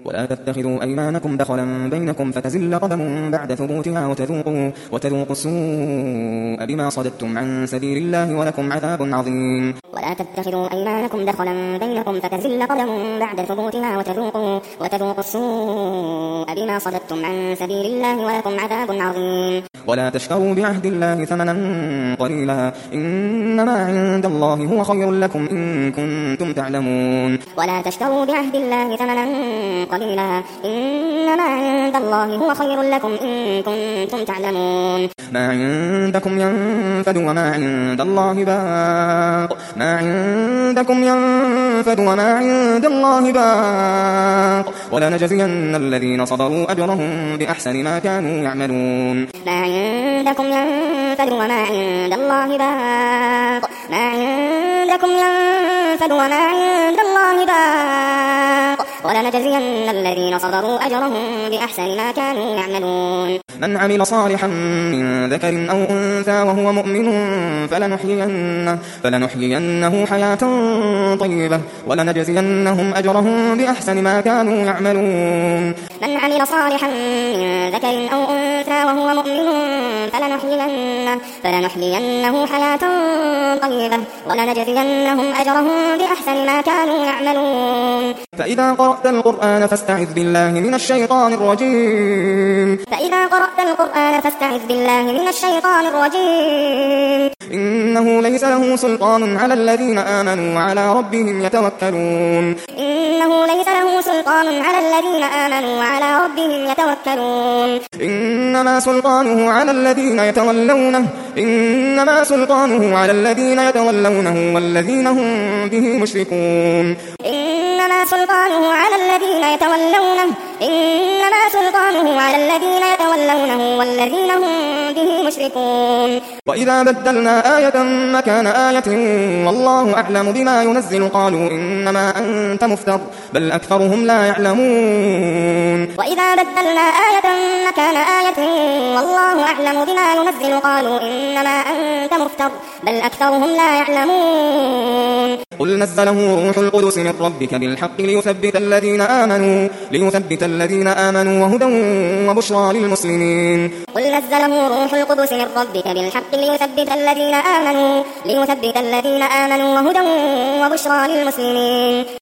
ولا تتخذوا أيمانكم دخلا بينكم فتزل قدم بعد ثبوتها وتذوقوا السوء بما صددتم عن سبيل الله ولكم عذاب عظيم. ولا تتخذوا أيمانكم دخلا بينكم فتزل قدم بعد ثبوتها وتذوقوا السوء بما صددتم عن سبيل الله ولكم عذاب عظيم. ولا تشتروا بعهد الله ثمنا قليلا إنما عند الله هو خير لكم إن كنتم تعلمون. ولا تشتروا بعهد الله ثمنا قليلا إنما عند الله هو خير لكم إن كنتم تعلمون. ما عندكم ينفد وما عند الله باق ما عندكم ينفد وما عند الله باق ولنجزين الذين صبروا أجرهم بأحسن ما كانوا يعملون. ما عندكم ينفد وما عند الله باق ما عندكم ينفد وما عند الله باق ولنجزين الذين صبروا أجرهم بأحسن ما كانوا يعملون. من عمل صالحا من ذكر أو أنثى وهو مؤمن فلنحيينه حياة طيبة ولنجزينهم أجرهم بأحسن ما كانوا يعملون. من عمل صالحا من ذكر أو أنثى وهو مؤمن فلنحيينه حياة طيبة ولنجزينهم أجرهم بأحسن ما كانوا يعملون. فإذا قرأت القرآن فاستعذ بالله من الشيطان الرجيم. إنه ليس له سلطان على الذين آمنوا وعلى ربهم يتوكلون. إنما سلطانه على الذين يتولونه والذين هم به مشركون. إنما سلطانه على الذين يتولونه والذين هم به مشركون. وإذا بدلنا آية مكان آية والله أعلم بما ينزل قالوا إنما أنت مفتر بل أكثرهم لا يعلمون. وإذا بدلنا آية مكان آية والله أعلم بما ينزل قالوا إنما أنت مفتر بل أكثرهم لا يعلمون. قل نزله روح القدس من ربك بالحق ليثبت الذين آمنوا وهدى وبشرى للمسلمين. قل نزله روح القدس من ربك بالحق ليثبت الذين آمنوا وهدى وبشرى للمسلمين.